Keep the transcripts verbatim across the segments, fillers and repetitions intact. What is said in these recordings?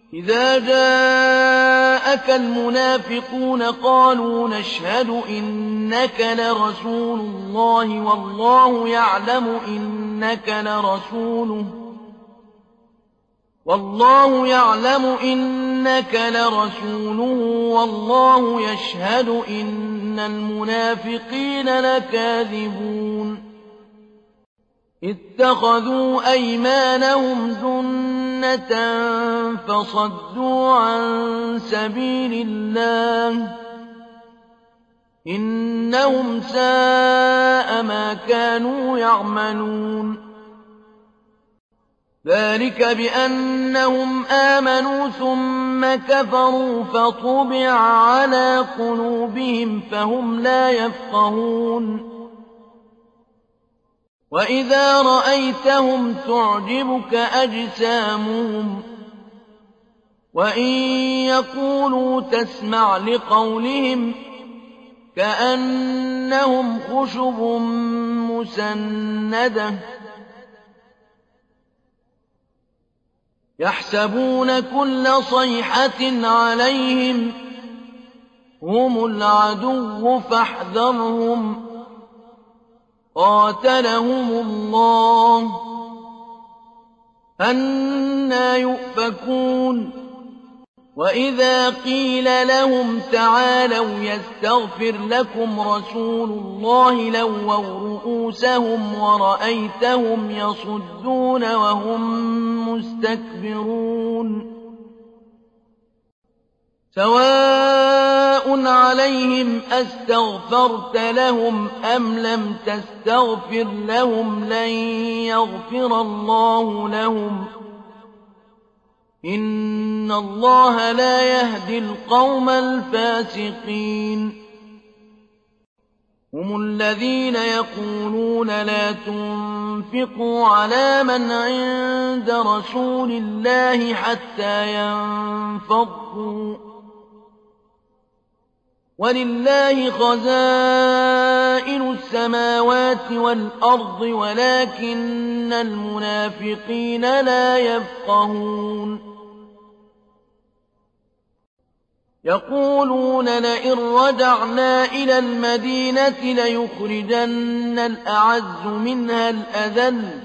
إذا جاءك المنافقون قالوا نشهد إنك لرسول الله والله يعلم إنك لرسوله والله يعلم إنك لرسوله والله يشهد إن المنافقين لكاذبون اتخذوا أيمانهم جنة فصدوا عن سبيل الله إنهم ساء ما كانوا يعملون ذلك بأنهم آمنوا ثم كفروا فطبع على قلوبهم فهم لا يفقهون وإذا رأيتهم تعجبك أجسامهم وإن يقولوا تسمع لقولهم كأنهم خشب مسندة يحسبون كل صيحة عليهم هم العدو فاحذرهم قاتلهم الله أنى يؤفكون وإذا قيل لهم تعالوا يستغفر لكم رسول الله لووا رؤوسهم ورأيتهم يصدون وهم مستكبرون سواء عليهم أستغفرت لهم أم لم تستغفر لهم لن يغفر الله لهم إن الله لا يهدي القوم الفاسقين هم الذين يقولون لا تنفقوا على من عند رسول الله حتى ينفضوا ولله خزائن السماوات والأرض ولكن المنافقين لا يفقهون يقولون لئن رجعنا إلى المدينة ليخرجن الأعز منها الأذل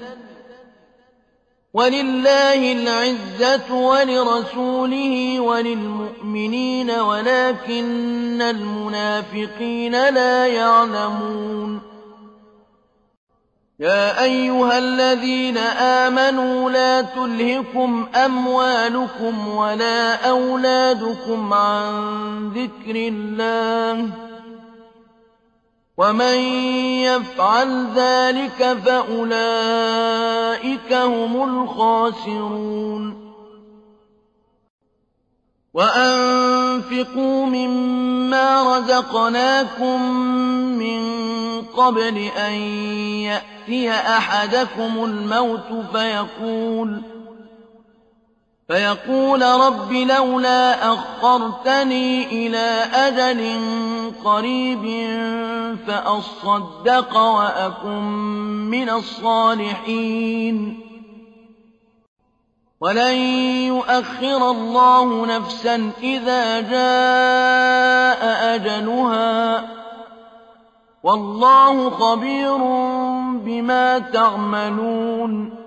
ولله العزة ولرسوله وللمؤمنين ولكن المنافقين لا يعلمون يا أيها الذين آمنوا لا تلهكم أموالكم ولا أولادكم عن ذكر الله ومن يفعل ذلك فأولئك هم الخاسرون وأنفقوا مما رزقناكم من قبل أن يأتي أحدكم الموت فيقول فيقول رب لولا أخرتني إلى أجل قريب فأصدق وأكن من الصالحين ولن يؤخر الله نفسا إذا جاء أجلها والله خبير بما تعملون